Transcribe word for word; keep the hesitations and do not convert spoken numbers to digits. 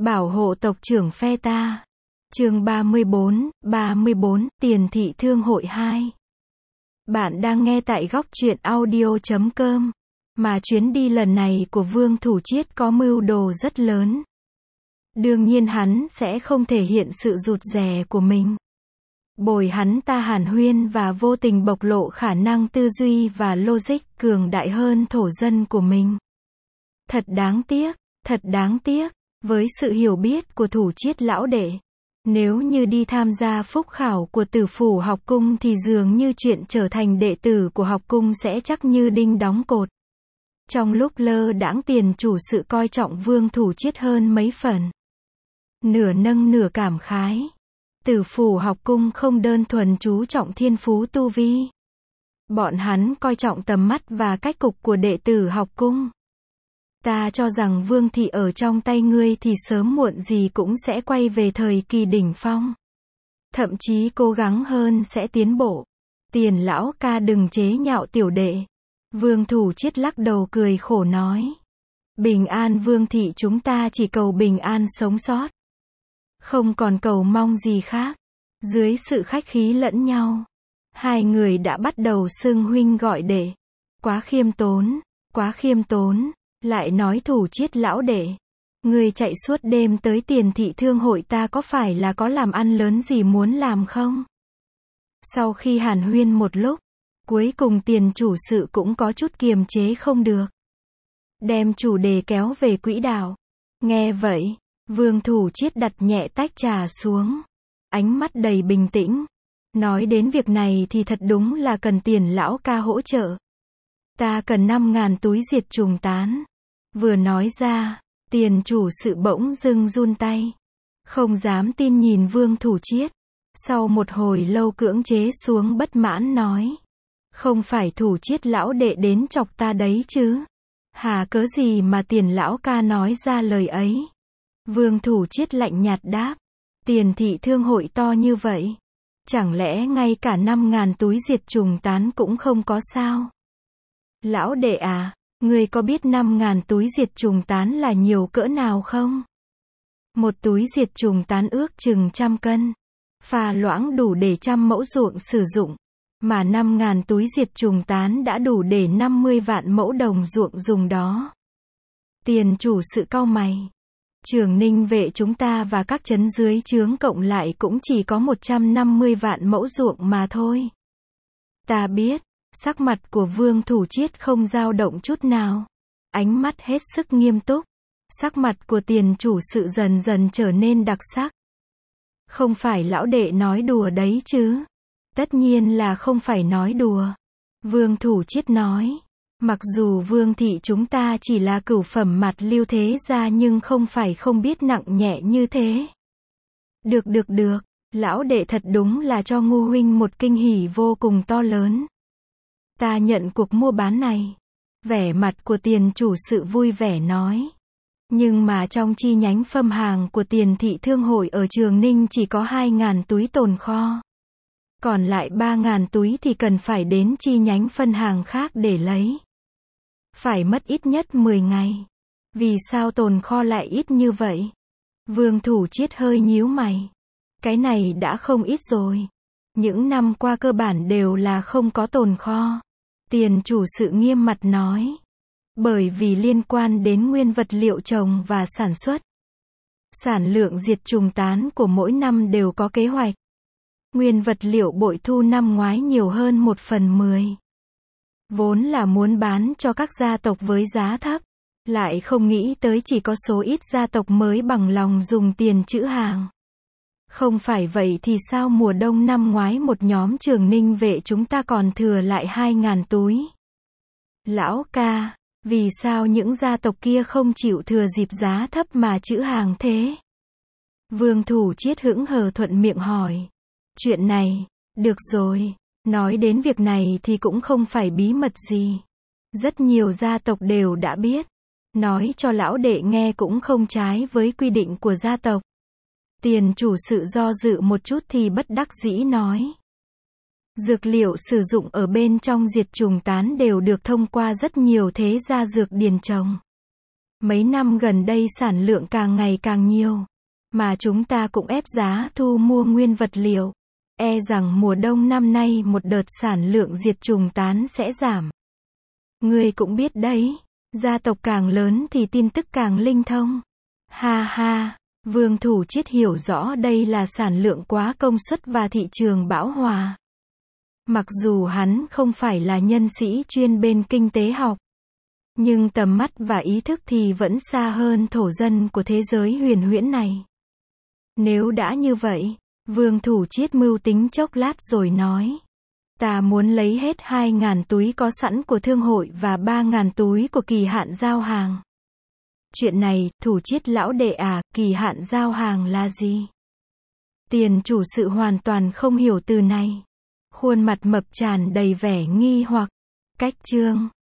Bảo hộ tộc trưởng phe ta. Chương ba mươi bốn, ba mươi bốn, Tiền thị thương hội hai. Bạn đang nghe tại góc truyện audio chấm com. Mà chuyến đi lần này của Vương Thủ Chiết có mưu đồ rất lớn. Đương nhiên hắn sẽ không thể hiện sự rụt rè của mình. Bồi hắn ta hàn huyên và vô tình bộc lộ khả năng tư duy và logic cường đại hơn thổ dân của mình. Thật đáng tiếc, thật đáng tiếc, với sự hiểu biết của Thủ Chiết lão đệ. Nếu như đi tham gia phúc khảo của Tử Phủ học cung thì dường như chuyện trở thành đệ tử của học cung sẽ chắc như đinh đóng cột. Trong lúc lơ đãng Tiền chủ sự coi trọng Vương Thủ Chiết hơn mấy phần. Nửa nâng nửa cảm khái. Tử Phủ học cung không đơn thuần chú trọng thiên phú tu vi. Bọn hắn coi trọng tầm mắt và cách cục của đệ tử học cung. Ta cho rằng Vương thị ở trong tay ngươi thì sớm muộn gì cũng sẽ quay về thời kỳ đỉnh phong. Thậm chí cố gắng hơn sẽ tiến bộ. Tiền lão ca đừng chế nhạo tiểu đệ. Vương Thủ Chiết lắc đầu cười khổ nói. Bình an Vương thị chúng ta chỉ cầu bình an sống sót. Không còn cầu mong gì khác. Dưới sự khách khí lẫn nhau, hai người đã bắt đầu xưng huynh gọi đệ. Quá khiêm tốn, quá khiêm tốn. Lại nói Thủ Chiết lão đệ, người chạy suốt đêm tới Tiền thị thương hội ta có phải là có làm ăn lớn gì muốn làm không? Sau khi hàn huyên một lúc, cuối cùng Tiền chủ sự cũng có chút kiềm chế không được. Đem chủ đề kéo về quỹ đạo. Nghe vậy, Vương Thủ Chiết đặt nhẹ tách trà xuống. Ánh mắt đầy bình tĩnh. Nói đến việc này thì thật đúng là cần Tiền lão ca hỗ trợ. Ta cần năm ngàn túi diệt trùng tán. Vừa nói ra, Tiền chủ sự bỗng dưng run tay. Không dám tin nhìn Vương Thủ Chiết. Sau một hồi lâu cưỡng chế xuống bất mãn nói. Không phải Thủ Chiết lão đệ đến chọc ta đấy chứ. Hà cớ gì mà Tiền lão ca nói ra lời ấy. Vương Thủ Chiết lạnh nhạt đáp. Tiền thị thương hội to như vậy. Chẳng lẽ ngay cả năm ngàn túi diệt trùng tán cũng không có sao? Lão đệ à, ngươi có biết năm ngàn túi diệt trùng tán là nhiều cỡ nào không? Một túi diệt trùng tán ước chừng trăm cân. Pha loãng đủ để trăm mẫu ruộng sử dụng. Mà năm ngàn túi diệt trùng tán đã đủ để năm mươi vạn mẫu đồng ruộng dùng đó. Tiền chủ sự cau mày. Trường Ninh vệ chúng ta và các trấn dưới trướng cộng lại cũng chỉ có một trăm năm mươi vạn mẫu ruộng mà thôi. Ta biết. Sắc mặt của Vương Thủ Chiết không dao động chút nào. Ánh mắt hết sức nghiêm túc. Sắc mặt của Tiền chủ sự dần dần trở nên đặc sắc. Không phải lão đệ nói đùa đấy chứ. Tất nhiên là không phải nói đùa. Vương Thủ Chiết nói. Mặc dù Vương thị chúng ta chỉ là cửu phẩm mặt lưu thế gia nhưng không phải không biết nặng nhẹ như thế. Được được được. Lão đệ thật đúng là cho Ngu huynh một kinh hỉ vô cùng to lớn. Ta nhận cuộc mua bán này. Vẻ mặt của Tiền chủ sự vui vẻ nói. Nhưng mà trong chi nhánh phâm hàng của Tiền thị thương hội ở Trường Ninh chỉ có hai ngàn túi tồn kho. Còn lại ba ngàn túi thì cần phải đến chi nhánh phân hàng khác để lấy. Phải mất ít nhất mười ngày. Vì sao tồn kho lại ít như vậy? Vương Thủ Chiết hơi nhíu mày. Cái này đã không ít rồi. Những năm qua cơ bản đều là không có tồn kho. Tiền chủ sự nghiêm mặt nói. Bởi vì liên quan đến nguyên vật liệu trồng và sản xuất. Sản lượng diệt trùng tán của mỗi năm đều có kế hoạch. Nguyên vật liệu bội thu năm ngoái nhiều hơn một phần mười. Vốn là muốn bán cho các gia tộc với giá thấp. Lại không nghĩ tới chỉ có số ít gia tộc mới bằng lòng dùng tiền trữ hàng. Không phải vậy thì sao mùa đông năm ngoái một nhóm Trường Ninh vệ chúng ta còn thừa lại hai ngàn túi. Lão ca, vì sao những gia tộc kia không chịu thừa dịp giá thấp mà trữ hàng thế? Vương Thủ Chiết hững hờ thuận miệng hỏi. Chuyện này, được rồi, nói đến việc này thì cũng không phải bí mật gì. Rất nhiều gia tộc đều đã biết. Nói cho lão đệ nghe cũng không trái với quy định của gia tộc. Tiền chủ sự do dự một chút thì bất đắc dĩ nói. Dược liệu sử dụng ở bên trong diệt trùng tán đều được thông qua rất nhiều thế gia dược điền trồng. Mấy năm gần đây sản lượng càng ngày càng nhiều, mà chúng ta cũng ép giá thu mua nguyên vật liệu. E rằng mùa đông năm nay một đợt sản lượng diệt trùng tán sẽ giảm. Ngươi cũng biết đấy, gia tộc càng lớn thì tin tức càng linh thông. Ha ha, Vương Thủ Chiết hiểu rõ đây là sản lượng quá công suất và thị trường bão hòa. Mặc dù hắn không phải là nhân sĩ chuyên bên kinh tế học, nhưng tầm mắt và ý thức thì vẫn xa hơn thổ dân của thế giới huyền huyễn này. Nếu đã như vậy, Vương Thủ Chiết mưu tính chốc lát rồi nói. Ta muốn lấy hết hai ngàn túi có sẵn của thương hội và ba ngàn túi của kỳ hạn giao hàng. Chuyện này, Thủ Chiết lão đệ à, kỳ hạn giao hàng là gì? Tiền chủ sự hoàn toàn không hiểu từ này. Khuôn mặt mập tràn đầy vẻ nghi hoặc. Cách chương